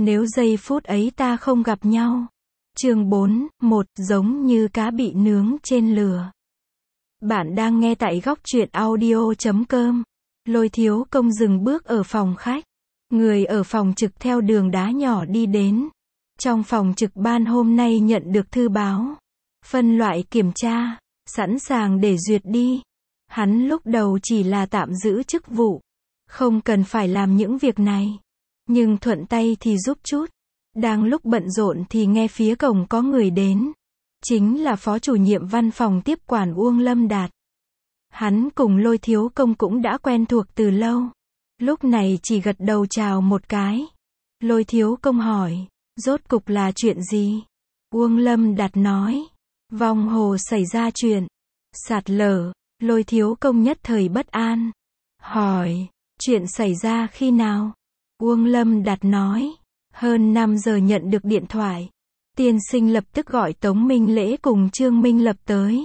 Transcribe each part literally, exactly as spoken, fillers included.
Nếu giây phút ấy ta không gặp nhau. Chương bốn, một, giống như cá bị nướng trên lửa. Bạn đang nghe tại góc truyện audio chấm com. Lôi Thiếu Công dừng bước ở phòng khách. Người ở phòng trực theo đường đá nhỏ đi đến. Trong phòng trực ban hôm nay nhận được thư báo. Phân loại kiểm tra. Sẵn sàng để duyệt đi. Hắn lúc đầu chỉ là tạm giữ chức vụ. Không cần phải làm những việc này. Nhưng thuận tay thì giúp chút. Đang lúc bận rộn thì nghe phía cổng có người đến. Chính là phó chủ nhiệm văn phòng tiếp quản Uông Lâm Đạt. Hắn cùng Lôi Thiếu Công cũng đã quen thuộc từ lâu. Lúc này chỉ gật đầu chào một cái. Lôi Thiếu Công hỏi, rốt cục là chuyện gì? Uông Lâm Đạt nói, Vong Hồ xảy ra chuyện sạt lở. Lôi Thiếu Công nhất thời bất an. Hỏi, chuyện xảy ra khi nào? Uông Lâm Đạt nói, hơn năm giờ nhận được điện thoại. Tiên sinh lập tức gọi Tống Minh Lễ cùng Trương Minh Lập tới.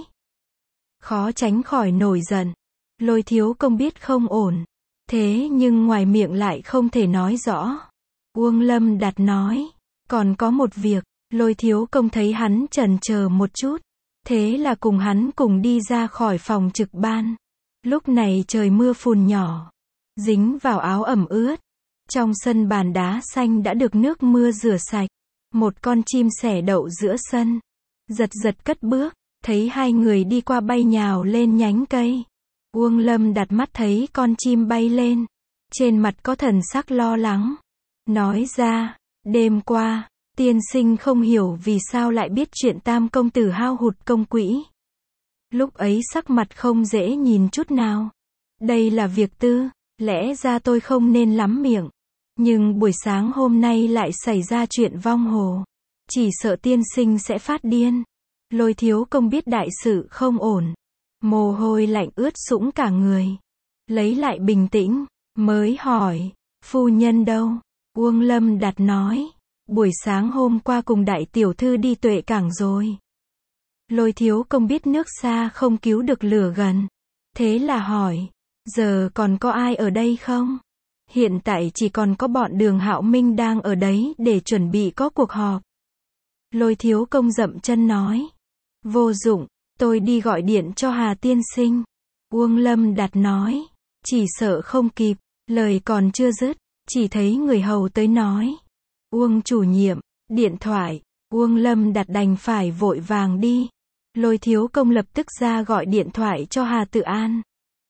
Khó tránh khỏi nổi giận. Lôi Thiếu Công biết không ổn. Thế nhưng ngoài miệng lại không thể nói rõ. Uông Lâm Đạt nói, còn có một việc. Lôi Thiếu Công thấy hắn chần chờ một chút. Thế là cùng hắn cùng đi ra khỏi phòng trực ban. Lúc này trời mưa phùn nhỏ. Dính vào áo ẩm ướt. Trong sân bàn đá xanh đã được nước mưa rửa sạch. Một con chim sẻ đậu giữa sân. Giật giật cất bước. Thấy hai người đi qua bay nhào lên nhánh cây. Uông Lâm đặt mắt thấy con chim bay lên. Trên mặt có thần sắc lo lắng. Nói ra, đêm qua, tiên sinh không hiểu vì sao lại biết chuyện Tam công tử hao hụt công quỹ. Lúc ấy sắc mặt không dễ nhìn chút nào. Đây là việc tư, lẽ ra tôi không nên lắm miệng. Nhưng buổi sáng hôm nay lại xảy ra chuyện Vong Hồ. Chỉ sợ tiên sinh sẽ phát điên. Lôi Thiếu Công biết đại sự không ổn. Mồ hôi lạnh ướt sũng cả người. Lấy lại bình tĩnh, mới hỏi, phu nhân đâu? Uông Lâm Đạt nói, buổi sáng hôm qua cùng đại tiểu thư đi Tuệ Cảng rồi. Lôi Thiếu Công biết nước xa không cứu được lửa gần. Thế là hỏi, giờ còn có ai ở đây không? Hiện tại chỉ còn có bọn Đường Hạo Minh đang ở đấy để chuẩn bị có cuộc họp. Lôi Thiếu Công dậm chân nói, vô dụng, tôi đi gọi điện cho Hà tiên sinh. Uông Lâm Đạt nói, chỉ sợ không kịp. Lời còn chưa dứt, chỉ thấy người hầu tới nói, Uông chủ nhiệm, điện thoại. Uông Lâm Đạt đành phải vội vàng đi. Lôi Thiếu Công lập tức ra gọi điện thoại cho Hà Tự An.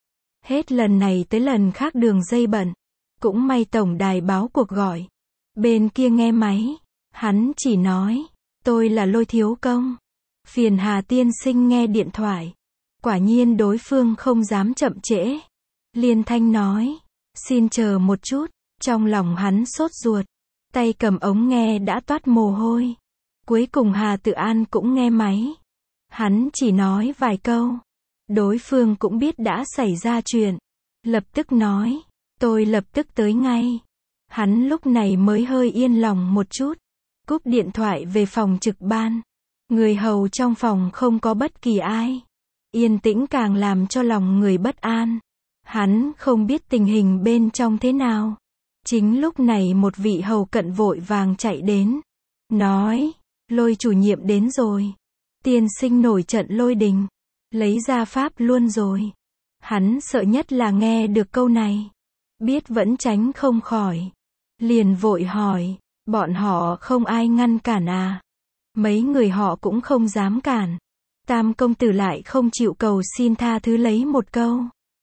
Hết lần này tới lần khác đường dây bận. Cũng may tổng đài báo cuộc gọi. Bên kia nghe máy. Hắn chỉ nói, tôi là Lôi Thiếu Công. Phiền Hà tiên sinh nghe điện thoại. Quả nhiên đối phương không dám chậm trễ. Liên thanh nói, xin chờ một chút. Trong lòng hắn sốt ruột. Tay cầm ống nghe đã toát mồ hôi. Cuối cùng Hà Tự An cũng nghe máy. Hắn chỉ nói vài câu. Đối phương cũng biết đã xảy ra chuyện. Lập tức nói, tôi lập tức tới ngay. Hắn lúc này mới hơi yên lòng một chút. Cúp điện thoại về phòng trực ban. Người hầu trong phòng không có bất kỳ ai. Yên tĩnh càng làm cho lòng người bất an. Hắn không biết tình hình bên trong thế nào. Chính lúc này một vị hầu cận vội vàng chạy đến. Nói, Lôi chủ nhiệm đến rồi. Tiên sinh nổi trận lôi đình. Lấy ra pháp luôn rồi. Hắn sợ nhất là nghe được câu này. Biết vẫn tránh không khỏi. Liền vội hỏi, bọn họ không ai ngăn cản à? Mấy người họ cũng không dám cản. Tam công tử lại không chịu cầu xin tha thứ lấy một câu.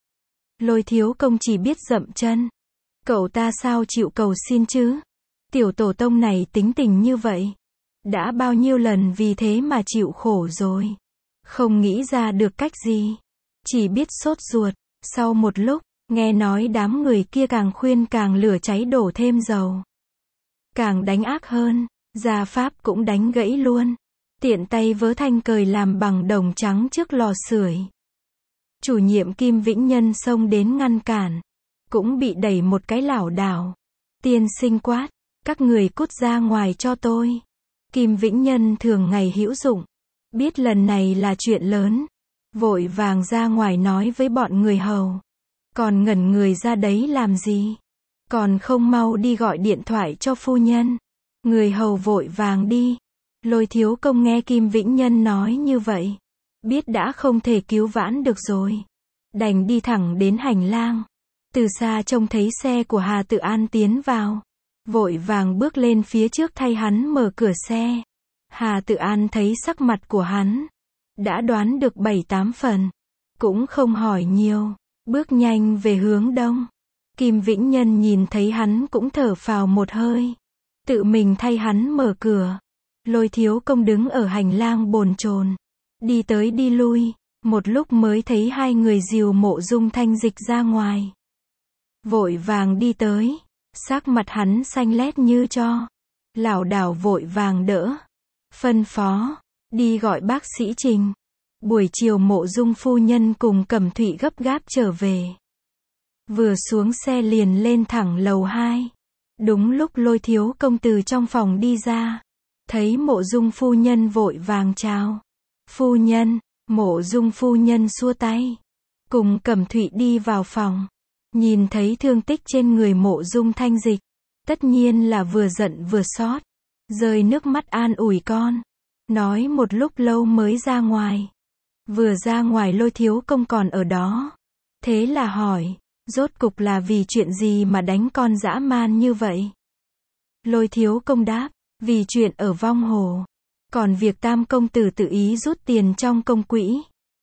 Lôi Thiếu Công chỉ biết dậm chân. Cậu ta sao chịu cầu xin chứ? Tiểu tổ tông này tính tình như vậy. Đã bao nhiêu lần vì thế mà chịu khổ rồi. Không nghĩ ra được cách gì. Chỉ biết sốt ruột. Sau một lúc, nghe nói đám người kia càng khuyên càng lửa cháy đổ thêm dầu. Càng đánh ác hơn. Gia pháp cũng đánh gãy luôn. Tiện tay vớ thanh cời làm bằng đồng trắng trước lò sưởi. Chủ nhiệm Kim Vĩnh Nhân xông đến ngăn cản. Cũng bị đẩy một cái lảo đảo. Tiên sinh quát, các người cút ra ngoài cho tôi. Kim Vĩnh Nhân thường ngày hữu dụng. Biết lần này là chuyện lớn. Vội vàng ra ngoài nói với bọn người hầu. Còn ngẩn người ra đấy làm gì? Còn không mau đi gọi điện thoại cho phu nhân. Người hầu vội vàng đi. Lôi thiếu công nghe Kim Vĩnh Nhân nói như vậy, biết đã không thể cứu vãn được rồi, đành đi thẳng đến hành lang. Từ xa trông thấy xe của Hà Tự An tiến vào, vội vàng bước lên phía trước thay hắn mở cửa xe. Hà Tự An thấy sắc mặt của hắn, đã đoán được bảy tám phần, cũng không hỏi nhiều, bước nhanh về hướng đông. Kim Vĩnh Nhân nhìn thấy hắn cũng thở phào một hơi, tự mình thay hắn mở cửa. Lôi thiếu công đứng ở hành lang bồn chồn, đi tới đi lui, một lúc mới thấy hai người dìu Mộ Dung Thanh Dịch ra ngoài. Vội vàng đi tới, sắc mặt hắn xanh lét như tro, lảo đảo vội vàng đỡ, phân phó, đi gọi bác sĩ Trình. Buổi chiều Mộ Dung phu nhân cùng Cẩm Thụy gấp gáp trở về. Vừa xuống xe liền lên thẳng lầu hai. Đúng lúc Lôi thiếu công từ trong phòng đi ra, thấy Mộ Dung phu nhân vội vàng chào. Phu nhân, Mộ Dung phu nhân xua tay, cùng Cẩm Thụy đi vào phòng. Nhìn thấy thương tích trên người Mộ Dung Thanh Dịch, tất nhiên là vừa giận vừa xót, rơi nước mắt an ủi con. Nói một lúc lâu mới ra ngoài. Vừa ra ngoài Lôi thiếu công còn ở đó. Thế là hỏi, rốt cục là vì chuyện gì mà đánh con dã man như vậy? Lôi thiếu công đáp, vì chuyện ở Vong Hồ. Còn việc Tam công tử tự ý rút tiền trong công quỹ.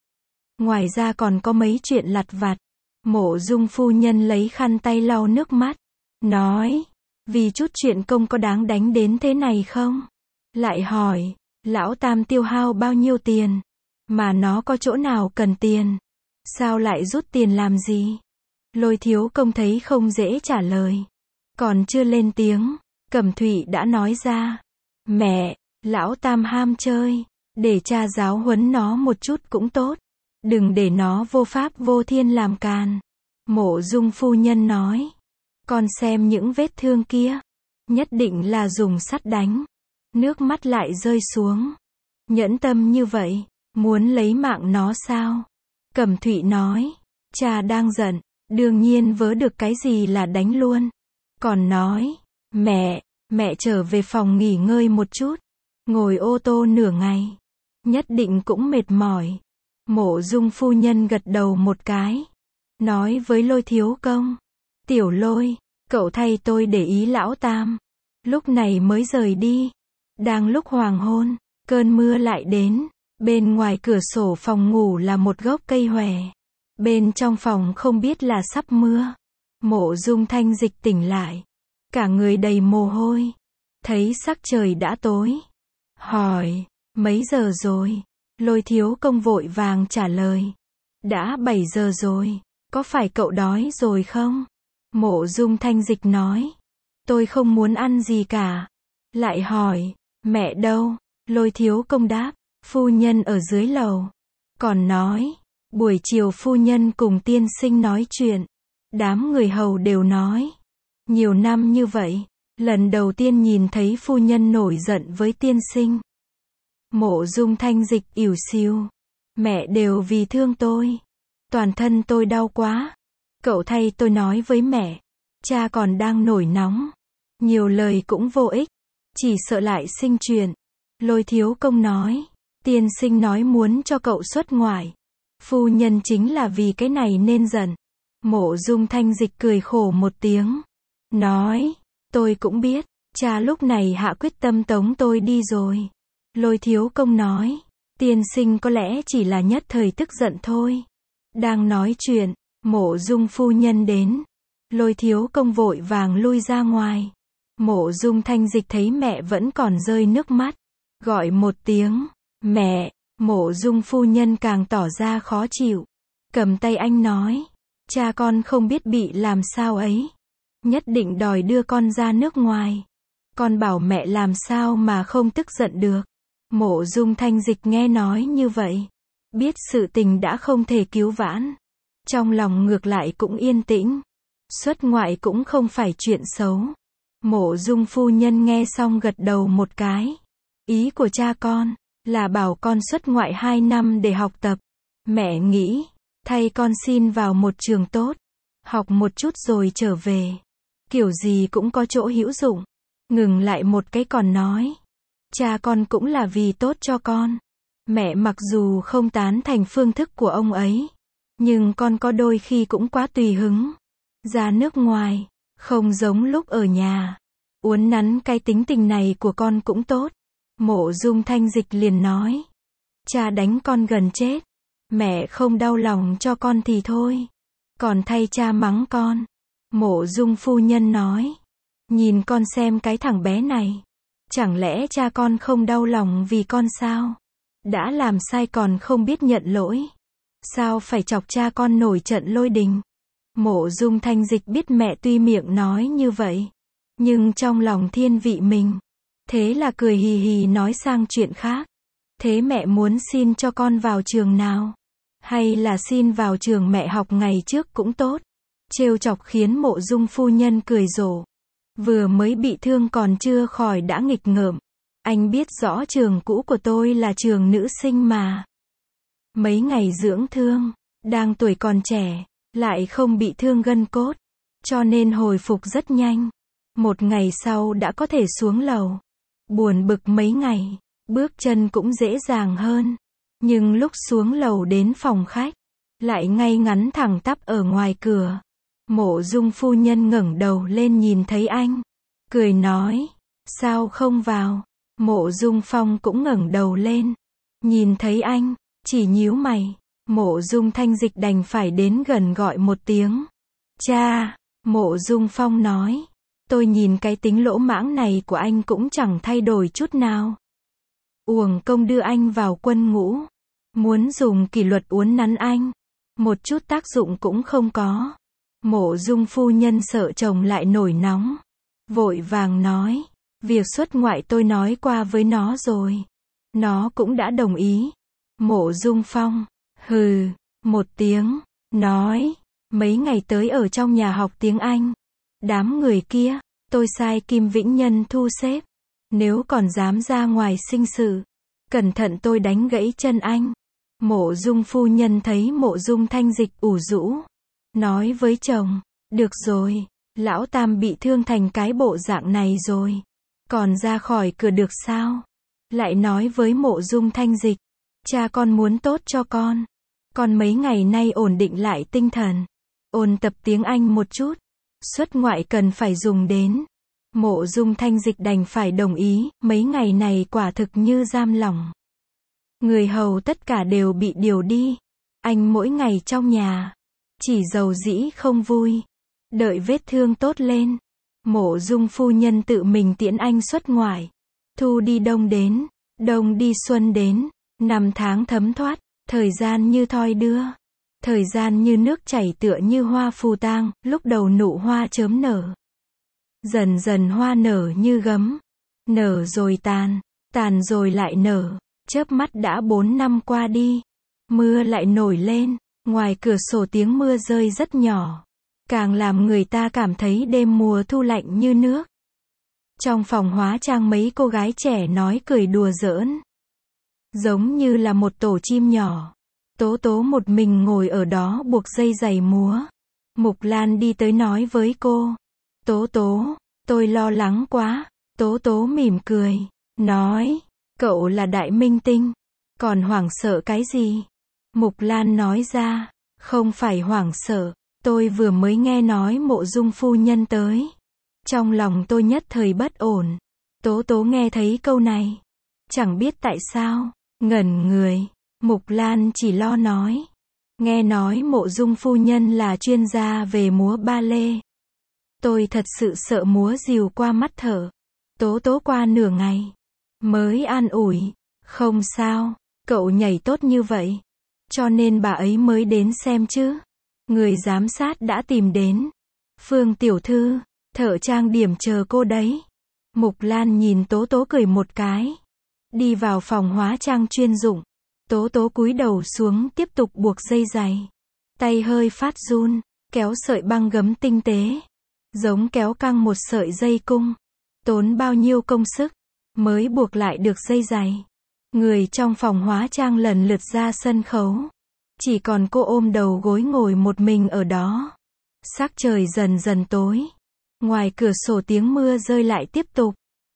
Ngoài ra còn có mấy chuyện lặt vặt. Mộ Dung phu nhân lấy khăn tay lau nước mắt, nói, vì chút chuyện công có đáng đánh đến thế này không? Lại hỏi, lão Tam tiêu hao bao nhiêu tiền? Mà nó có chỗ nào cần tiền? Sao lại rút tiền làm gì? Lôi thiếu công thấy không dễ trả lời. Còn chưa lên tiếng, Cẩm Thụy đã nói ra. Mẹ, lão Tam ham chơi, để cha giáo huấn nó một chút cũng tốt. Đừng để nó vô pháp vô thiên làm càn. Mộ Dung phu nhân nói, con xem những vết thương kia, nhất định là dùng sắt đánh. Nước mắt lại rơi xuống. Nhẫn tâm như vậy, muốn lấy mạng nó sao? Cẩm Thụy nói, cha đang giận, đương nhiên vớ được cái gì là đánh luôn. Còn nói, mẹ, mẹ trở về phòng nghỉ ngơi một chút. Ngồi ô tô nửa ngày, nhất định cũng mệt mỏi. Mộ Dung phu nhân gật đầu một cái, nói với Lôi thiếu công, Tiểu Lôi, cậu thay tôi để ý lão Tam. Lúc này mới rời đi. Đang lúc hoàng hôn, cơn mưa lại đến. Bên ngoài cửa sổ phòng ngủ là một gốc cây hòe. Bên trong phòng không biết là sắp mưa. Mộ Dung Thanh Dịch tỉnh lại, cả người đầy mồ hôi, thấy sắc trời đã tối, hỏi, mấy giờ rồi? Lôi thiếu công vội vàng trả lời, đã bảy giờ rồi, có phải cậu đói rồi không? Mộ Dung Thanh Dịch nói, tôi không muốn ăn gì cả. Lại hỏi, mẹ đâu? Lôi thiếu công đáp, phu nhân ở dưới lầu. Còn nói, buổi chiều phu nhân cùng tiên sinh nói chuyện. Đám người hầu đều nói, nhiều năm như vậy, lần đầu tiên nhìn thấy phu nhân nổi giận với tiên sinh. Mộ Dung Thanh Dịch ỉu xìu, mẹ đều vì thương tôi, toàn thân tôi đau quá. Cậu thay tôi nói với mẹ, cha còn đang nổi nóng, nhiều lời cũng vô ích, chỉ sợ lại sinh chuyện. Lôi thiếu công nói, tiên sinh nói muốn cho cậu xuất ngoại, phu nhân chính là vì cái này nên giận. Mộ Dung Thanh Dịch cười khổ một tiếng, nói, tôi cũng biết, cha lúc này hạ quyết tâm tống tôi đi rồi. Lôi thiếu công nói, tiên sinh có lẽ chỉ là nhất thời tức giận thôi. Đang nói chuyện, Mộ Dung phu nhân đến. Lôi thiếu công vội vàng lui ra ngoài. Mộ Dung Thanh Dịch thấy mẹ vẫn còn rơi nước mắt, gọi một tiếng, mẹ. Mộ Dung phu nhân càng tỏ ra khó chịu, cầm tay anh nói, cha con không biết bị làm sao ấy, nhất định đòi đưa con ra nước ngoài. Con bảo mẹ làm sao mà không tức giận được. Mộ Dung Thanh Dịch nghe nói như vậy, biết sự tình đã không thể cứu vãn, trong lòng ngược lại cũng yên tĩnh. Xuất ngoại cũng không phải chuyện xấu. Mộ Dung phu nhân nghe xong gật đầu một cái. Ý của cha con là bảo con xuất ngoại hai năm để học tập. Mẹ nghĩ, thay con xin vào một trường tốt, học một chút rồi trở về. Kiểu gì cũng có chỗ hữu dụng. Ngừng lại một cái còn nói. Cha con cũng là vì tốt cho con. Mẹ mặc dù không tán thành phương thức của ông ấy, nhưng con có đôi khi cũng quá tùy hứng. Ra nước ngoài, không giống lúc ở nhà. Uốn nắn cái tính tình này của con cũng tốt. Mộ Dung Thanh Dịch liền nói. Cha đánh con gần chết. Mẹ không đau lòng cho con thì thôi. Còn thay cha mắng con. Mộ Dung phu nhân nói. Nhìn con xem cái thằng bé này. Chẳng lẽ cha con không đau lòng vì con sao? Đã làm sai còn không biết nhận lỗi. Sao phải chọc cha con nổi trận lôi đình? Mộ Dung Thanh Dịch biết mẹ tuy miệng nói như vậy, nhưng trong lòng thiên vị mình. Thế là cười hì hì nói sang chuyện khác. Thế mẹ muốn xin cho con vào trường nào? Hay là xin vào trường mẹ học ngày trước cũng tốt. Trêu chọc khiến Mộ Dung phu nhân cười rộ. Vừa mới bị thương còn chưa khỏi đã nghịch ngợm. Anh biết rõ trường cũ của tôi là trường nữ sinh mà. Mấy ngày dưỡng thương, đang tuổi còn trẻ, lại không bị thương gân cốt, cho nên hồi phục rất nhanh. Một ngày sau đã có thể xuống lầu. Buồn bực mấy ngày, bước chân cũng dễ dàng hơn. Nhưng lúc xuống lầu đến phòng khách, lại ngay ngắn thẳng tắp ở ngoài cửa. Mộ Dung phu nhân ngẩng đầu lên nhìn thấy anh, cười nói, sao không vào? Mộ Dung Phong cũng ngẩng đầu lên, nhìn thấy anh, chỉ nhíu mày. Mộ Dung Thanh Dịch đành phải đến gần gọi một tiếng. Cha, Mộ Dung Phong nói, tôi nhìn cái tính lỗ mãng này của anh cũng chẳng thay đổi chút nào. Uổng công đưa anh vào quân ngũ, muốn dùng kỷ luật uốn nắn anh, một chút tác dụng cũng không có. Mộ Dung phu nhân sợ chồng lại nổi nóng, vội vàng nói, việc xuất ngoại tôi nói qua với nó rồi, nó cũng đã đồng ý. Mộ Dung Phong, hừ, một tiếng, nói, mấy ngày tới ở trong nhà học tiếng Anh. Đám người kia, tôi sai Kim Vĩnh Nhân thu xếp. Nếu còn dám ra ngoài sinh sự, cẩn thận tôi đánh gãy chân anh. Mộ Dung phu nhân thấy Mộ Dung Thanh Dịch ủ rũ, nói với chồng, được rồi, lão tam bị thương thành cái bộ dạng này rồi, còn ra khỏi cửa được sao? Lại nói với Mộ Dung Thanh Dịch, cha con muốn tốt cho con. Con mấy ngày nay ổn định lại tinh thần, ôn tập tiếng Anh một chút, xuất ngoại cần phải dùng đến. Mộ Dung Thanh Dịch đành phải đồng ý, mấy ngày này quả thực như giam lỏng. Người hầu tất cả đều bị điều đi. Anh mỗi ngày trong nhà, chỉ giàu dĩ không vui. Đợi vết thương tốt lên, Mộ Dung phu nhân tự mình tiễn anh xuất ngoại. Thu đi đông đến, đông đi xuân đến, năm tháng thấm thoát, thời gian như thoi đưa. Thời gian như nước chảy tựa như hoa phù tang, lúc đầu nụ hoa chớm nở. Dần dần hoa nở như gấm, nở rồi tàn, tàn rồi lại nở, chớp mắt đã bốn năm qua đi. Mưa lại nổi lên, ngoài cửa sổ tiếng mưa rơi rất nhỏ, càng làm người ta cảm thấy đêm mùa thu lạnh như nước. Trong phòng hóa trang mấy cô gái trẻ nói cười đùa giỡn, giống như là một tổ chim nhỏ. Tố Tố một mình ngồi ở đó buộc dây giày múa. Mục Lan đi tới nói với cô, Tố Tố, tôi lo lắng quá. Tố Tố mỉm cười, nói, cậu là đại minh tinh, còn hoảng sợ cái gì? Mục Lan nói ra, không phải hoảng sợ, tôi vừa mới nghe nói Mộ Dung phu nhân tới. Trong lòng tôi nhất thời bất ổn. Tố Tố nghe thấy câu này, chẳng biết tại sao, ngẩn người. Mục Lan chỉ lo nói, nghe nói Mộ Dung phu nhân là chuyên gia về múa ba lê. Tôi thật sự sợ múa rìu qua mắt thở. Tố Tố qua nửa ngày, mới an ủi, không sao, cậu nhảy tốt như vậy, cho nên bà ấy mới đến xem chứ. Người giám sát đã tìm đến. Phương tiểu thư, thợ trang điểm chờ cô đấy. Mục Lan nhìn Tố Tố cười một cái, đi vào phòng hóa trang chuyên dụng. Tố Tố cúi đầu xuống tiếp tục buộc dây giày. Tay hơi phát run, kéo sợi băng gấm tinh tế, giống kéo căng một sợi dây cung. Tốn bao nhiêu công sức, mới buộc lại được dây giày. Người trong phòng hóa trang lần lượt ra sân khấu. Chỉ còn cô ôm đầu gối ngồi một mình ở đó. Sắc trời dần dần tối. Ngoài cửa sổ tiếng mưa rơi lại tiếp tục.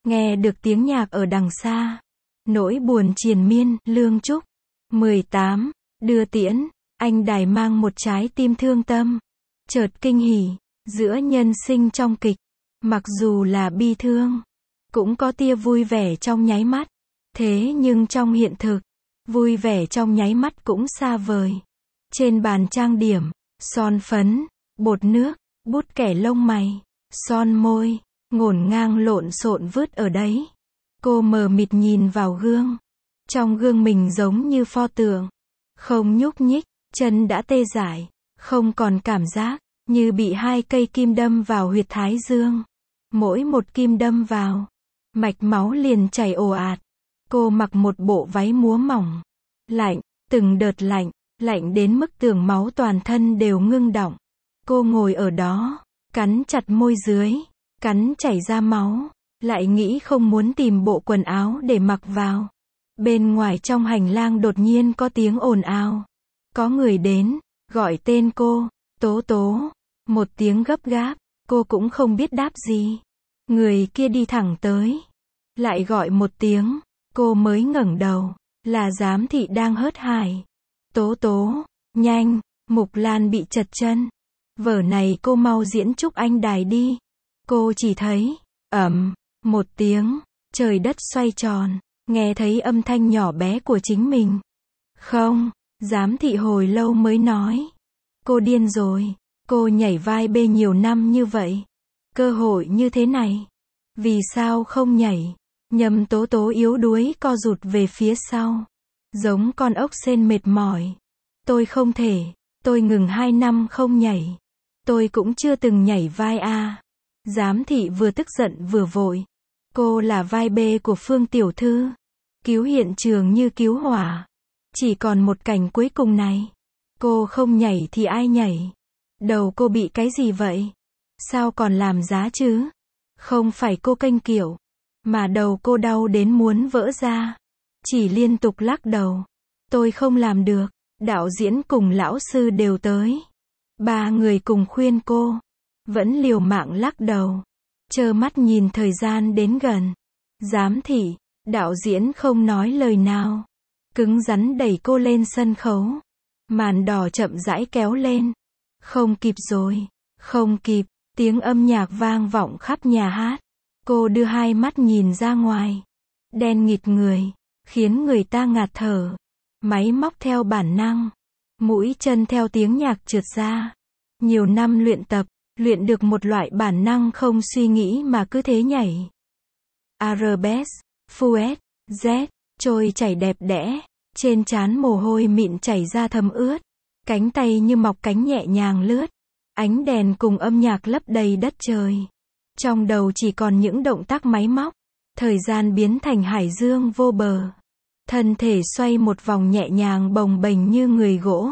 Nghe được tiếng nhạc ở đằng xa. Nỗi buồn triền miên, Lương Trúc. mười tám. Đưa tiễn, anh đài mang một trái tim thương tâm. Chợt kinh hỉ, giữa nhân sinh trong kịch. Mặc dù là bi thương, cũng có tia vui vẻ trong nháy mắt. Thế nhưng trong hiện thực, vui vẻ trong nháy mắt cũng xa vời. Trên bàn trang điểm, son phấn, bột nước, bút kẻ lông mày, son môi, ngổn ngang lộn xộn vứt ở đấy. Cô mờ mịt nhìn vào gương. Trong gương mình giống như pho tượng. Không nhúc nhích, chân đã tê dại, không còn cảm giác, như bị hai cây kim đâm vào huyệt thái dương. Mỗi một kim đâm vào, mạch máu liền chảy ồ ạt. Cô mặc một bộ váy múa mỏng. Lạnh, từng đợt lạnh, lạnh đến mức tưởng máu toàn thân đều ngưng đọng. Cô ngồi ở đó, cắn chặt môi dưới, cắn chảy ra máu, lại nghĩ không muốn tìm bộ quần áo để mặc vào. Bên ngoài trong hành lang đột nhiên có tiếng ồn ào. Có người đến, gọi tên cô, Tố Tố. Một tiếng gấp gáp, cô cũng không biết đáp gì. Người kia đi thẳng tới, lại gọi một tiếng, cô mới ngẩng đầu, là giám thị đang hớt hải. Tố Tố, nhanh, Mục Lan bị trật chân. Vở này cô mau diễn Trúc Anh đài đi. Cô chỉ thấy, ầm, một tiếng, trời đất xoay tròn, nghe thấy âm thanh nhỏ bé của chính mình. Không, giám thị hồi lâu mới nói. Cô điên rồi, cô nhảy vai bê nhiều năm như vậy. Cơ hội như thế này, vì sao không nhảy? Nhâm Tố Tố yếu đuối co rụt về phía sau, giống con ốc sên mệt mỏi. Tôi không thể, tôi ngừng hai năm không nhảy. Tôi cũng chưa từng nhảy vai A. Giám thị vừa tức giận vừa vội. Cô là vai B của Phương tiểu thư. Cứu hiện trường như cứu hỏa. Chỉ còn một cảnh cuối cùng này. Cô không nhảy thì ai nhảy? Đầu cô bị cái gì vậy? Sao còn làm giá chứ? Không phải cô kênh kiểu, mà đầu cô đau đến muốn vỡ ra. Chỉ liên tục lắc đầu. Tôi không làm được. Đạo diễn cùng lão sư đều tới. Ba người cùng khuyên cô. Vẫn liều mạng lắc đầu. Trơ mắt nhìn thời gian đến gần. Giám thị, đạo diễn không nói lời nào. Cứng rắn đẩy cô lên sân khấu. Màn đỏ chậm rãi kéo lên. Không kịp rồi. Không kịp. Tiếng âm nhạc vang vọng khắp nhà hát. Cô đưa hai mắt nhìn ra ngoài. Đen nghịt người, khiến người ta ngạt thở. Máy móc theo bản năng. Mũi chân theo tiếng nhạc trượt ra. Nhiều năm luyện tập, luyện được một loại bản năng không suy nghĩ mà cứ thế nhảy. Arabesque, Fuet, Z, trôi chảy đẹp đẽ. Trên trán mồ hôi mịn chảy ra thấm ướt. Cánh tay như mọc cánh nhẹ nhàng lướt. Ánh đèn cùng âm nhạc lấp đầy đất trời. Trong đầu chỉ còn những động tác máy móc. Thời gian biến thành hải dương vô bờ. Thân thể xoay một vòng nhẹ nhàng bồng bềnh như người gỗ.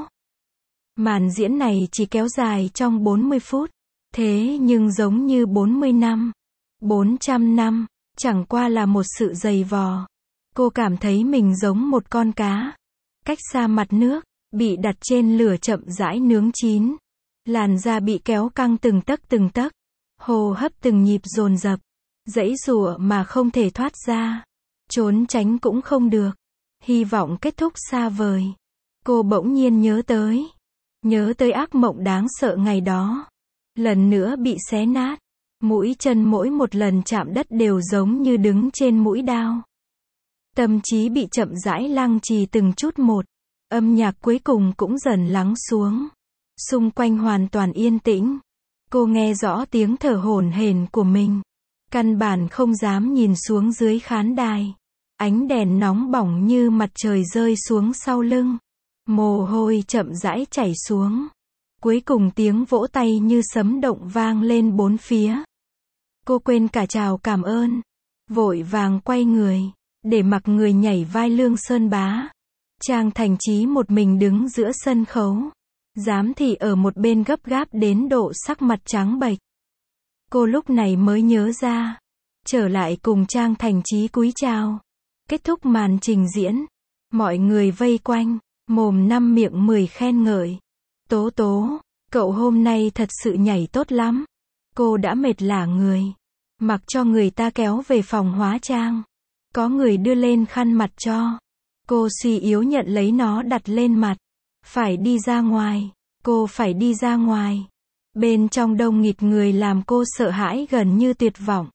Màn diễn này chỉ kéo dài trong bốn mươi phút. Thế nhưng giống như bốn mươi năm, bốn trăm năm, chẳng qua là một sự dày vò. Cô cảm thấy mình giống một con cá. Cách xa mặt nước, bị đặt trên lửa chậm rãi nướng chín. Làn da bị kéo căng từng tấc từng tấc. Hô hấp từng nhịp dồn dập. Giãy giụa mà không thể thoát ra. Trốn tránh cũng không được. Hy vọng kết thúc xa vời. Cô bỗng nhiên nhớ tới. Nhớ tới ác mộng đáng sợ ngày đó. Lần nữa bị xé nát. Mũi chân mỗi một lần chạm đất đều giống như đứng trên mũi đao. Tâm trí bị chậm rãi lăng trì từng chút một. Âm nhạc cuối cùng cũng dần lắng xuống. Xung quanh hoàn toàn yên tĩnh. Cô nghe rõ tiếng thở hổn hển của mình. Căn bản không dám nhìn xuống dưới khán đài. Ánh đèn nóng bỏng như mặt trời rơi xuống sau lưng. Mồ hôi chậm rãi chảy xuống. Cuối cùng tiếng vỗ tay như sấm động vang lên bốn phía. Cô quên cả chào cảm ơn. Vội vàng quay người. Để mặc người nhảy vai Lương Sơn Bá. Trang Thành Chí một mình đứng giữa sân khấu. Giám thị ở một bên gấp gáp đến độ sắc mặt trắng bệch. Cô lúc này mới nhớ ra. Trở lại cùng Trang Thành Chí cúi chào. Kết thúc màn trình diễn. Mọi người vây quanh. Mồm năm miệng mười khen ngợi. Tố Tố, cậu hôm nay thật sự nhảy tốt lắm. Cô đã mệt lả người. Mặc cho người ta kéo về phòng hóa trang. Có người đưa lên khăn mặt cho. Cô suy yếu nhận lấy nó đặt lên mặt. Phải đi ra ngoài. Cô phải đi ra ngoài. Bên trong đông nghịt người làm cô sợ hãi gần như tuyệt vọng.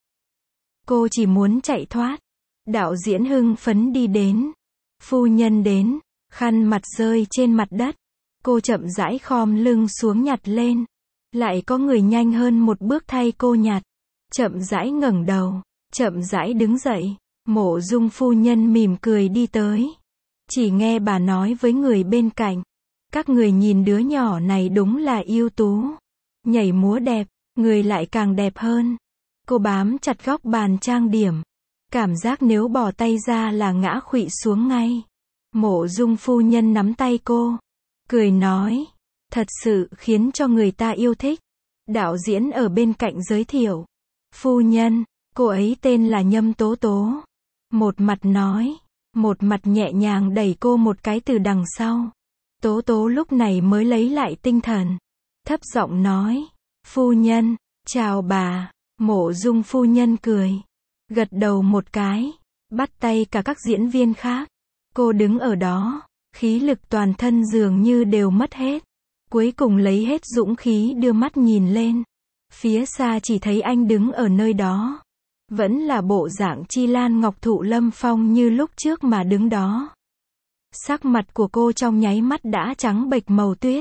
Cô chỉ muốn chạy thoát. Đạo diễn hưng phấn đi đến. Phu nhân đến. Khăn mặt rơi trên mặt đất. Cô chậm rãi khom lưng xuống nhặt lên. Lại có người nhanh hơn một bước thay cô nhặt. Chậm rãi ngẩng đầu. Chậm rãi đứng dậy. Mộ Dung phu nhân mỉm cười đi tới. Chỉ nghe bà nói với người bên cạnh. Các người nhìn đứa nhỏ này đúng là ưu tú. Nhảy múa đẹp, người lại càng đẹp hơn. Cô bám chặt góc bàn trang điểm. Cảm giác nếu bỏ tay ra là ngã khuỵu xuống ngay. Mộ Dung phu nhân nắm tay cô. Cười nói. Thật sự khiến cho người ta yêu thích. Đạo diễn ở bên cạnh giới thiệu. Phu nhân, cô ấy tên là Nhâm Tố Tố. Một mặt nói. Một mặt nhẹ nhàng đẩy cô một cái từ đằng sau. Tố Tố lúc này mới lấy lại tinh thần. Thấp giọng nói. Phu nhân, chào bà. Mộ Dung phu nhân cười. Gật đầu một cái. Bắt tay cả các diễn viên khác. Cô đứng ở đó. Khí lực toàn thân dường như đều mất hết. Cuối cùng lấy hết dũng khí đưa mắt nhìn lên. Phía xa chỉ thấy anh đứng ở nơi đó. Vẫn là bộ dạng Chi Lan Ngọc Thụ Lâm Phong như lúc trước mà đứng đó. Sắc mặt của cô trong nháy mắt đã trắng bệch màu tuyết.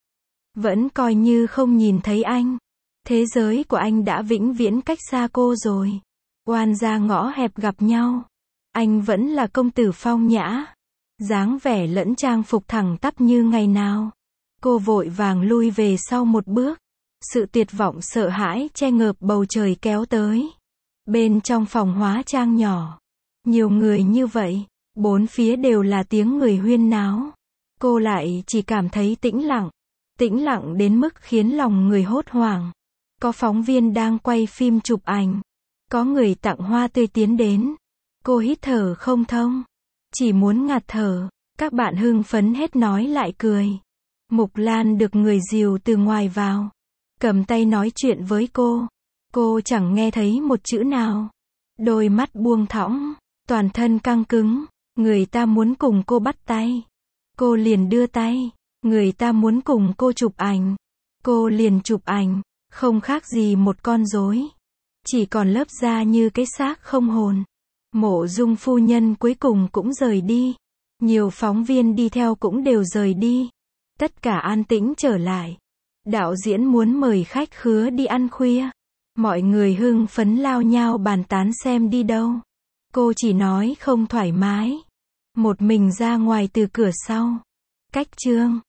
Vẫn coi như không nhìn thấy anh. Thế giới của anh đã vĩnh viễn cách xa cô rồi. Oan gia ngõ hẹp gặp nhau. Anh vẫn là công tử phong nhã. Dáng vẻ lẫn trang phục thẳng tắp như ngày nào. Cô vội vàng lui về sau một bước. Sự tuyệt vọng sợ hãi che ngợp bầu trời kéo tới. Bên trong phòng hóa trang nhỏ. Nhiều người như vậy. Bốn phía đều là tiếng người huyên náo. Cô lại chỉ cảm thấy tĩnh lặng. Tĩnh lặng đến mức khiến lòng người hốt hoảng. Có phóng viên đang quay phim chụp ảnh. Có người tặng hoa tươi tiến đến. Cô hít thở không thông. Chỉ muốn ngạt thở. Các bạn hưng phấn hết nói lại cười. Mục Lan được người dìu từ ngoài vào. Cầm tay nói chuyện với cô. Cô chẳng nghe thấy một chữ nào. Đôi mắt buông thõng. Toàn thân căng cứng. Người ta muốn cùng cô bắt tay. Cô liền đưa tay. Người ta muốn cùng cô chụp ảnh. Cô liền chụp ảnh. Không khác gì một con rối. Chỉ còn lớp da như cái xác không hồn. Mộ Dung phu nhân cuối cùng cũng rời đi. Nhiều phóng viên đi theo cũng đều rời đi. Tất cả an tĩnh trở lại. Đạo diễn muốn mời khách khứa đi ăn khuya. Mọi người hưng phấn lao nhao bàn tán xem đi đâu. Cô chỉ nói không thoải mái. Một mình ra ngoài từ cửa sau. Cách chương.